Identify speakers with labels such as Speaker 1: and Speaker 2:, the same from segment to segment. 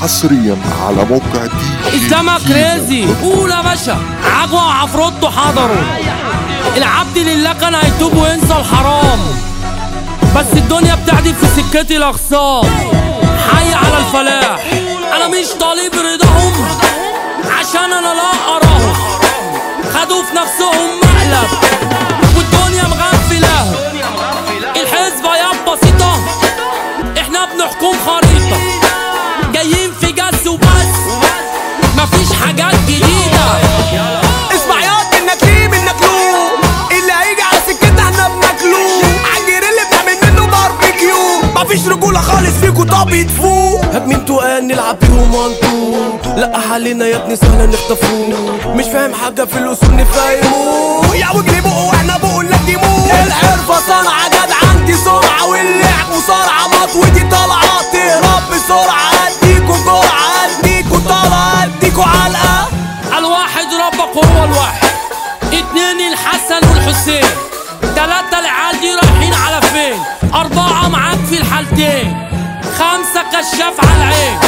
Speaker 1: حصريا على موقع دي
Speaker 2: اسلامك كريزي. قول يا باشا، عجوة وعفروتو حضروا. العبد لله كان هيتوب وينسى الحرام، بس الدنيا بتعدي في سكتي الاخصام. حي على الفلاح، انا مش طالب رضاهم عشان انا لا اراهم. خدوا في نفسهم مقلب والدنيا مغفلاهم. الحسبة يا بسيطة، احنا بنحكم خريطة، جايين في جس وبس، مفيش حاجات جديدة.
Speaker 3: اسمع ياض النكيم النكلوم، اللي هيجي على سكتنا احنا بناكلوه. عالجير اللي بنعمل منه باربيكيو، مفيش رجولة خالص فيكو طب يدفوه. هجمين تقال نلعب بيهم وانتو، لا حالنا يا ابني سهلة نخطفوه. مش فاهم حاجة في الأصول نفهموه، يا وجري بقوا واحنا بقوا نلجموه. الحرفة صنعة جدع عندي سرعة، واللعب مصارعة مطوتي طالعة. تهرب بسرعة اديكوا جرعة، اديكوا طلعة اديكوا علقة.
Speaker 2: الواحد ربك هو الواحد، اتنين الحسن والحسين، تلاتة العيال دي رايحين على فين، أربعة معاك في الحالتين، خمسة كشاف على العين،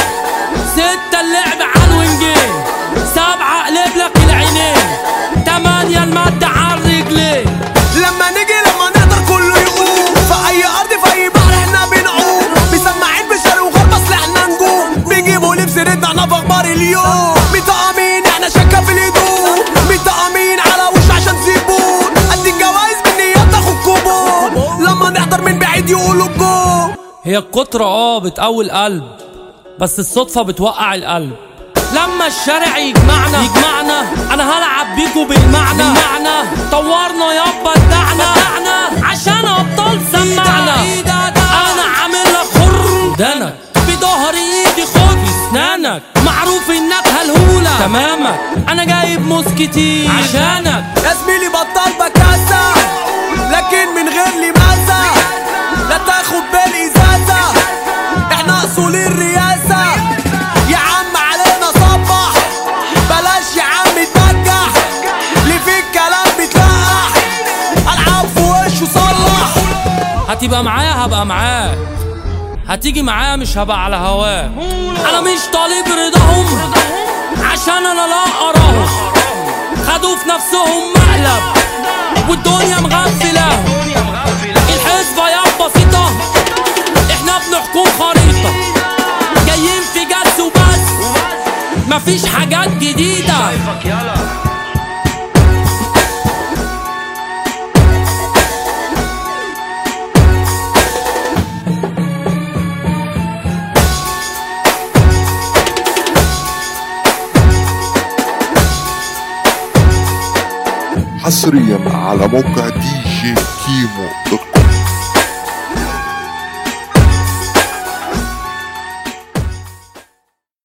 Speaker 2: ستة اللعب على الوينجين، سبعة قلب لك العينين، تمانية المادة على الرجلين.
Speaker 3: لما نقدر كله يقوم، في أي أرض في أي بحر احنا بنعوم. مسمعين بشرق وغرب أصل احنا نجوم، بيجيبوا لبس ردعنا في أخبار اليوم. مطقمين احنا شكة في الهدوم، مطقمين على وش عشان زبون. قد الجوايز بالنيات تاخد كوبون، لما نحضر من بعيد يقولوا الجون.
Speaker 2: هي الكترة بتقوي القلب، بس الصدفة بتوقع القلب. لما الشارع يجمعنا انا هلعب بيكو بالمعنى. طورنا يابا ادعنا عشان ابطال سمعنا. انا عامل لك خر دانك بظهر ايدي، خد اسنانك، معروف انك هالهولة تمامك. انا جايب موسكتي عشانك
Speaker 3: يا زميلي بطل بكاسة، لكن من غير لمازة. لا تاخد بالازازة، احنا اصول الرياسة. يا عم علينا صبح، بلاش يا عم تبجح. اللي في الكلام بتلقح، العب في وشه صلح.
Speaker 2: هتبقى معايا هبقى معاك، هتيجي معايا مش هبقى على هواك. انا مش طالب رضاهم عشان انا لا اراهم. خدوا في نفسهم مقلب والدنيا مغفلاهم. الحسبة يا بسيطة، احنا بنحكم خريطة، جايين في جس وبس، مفيش حاجات جديدة.
Speaker 1: حصريا على موقع دي جي كيمو دوت كوم.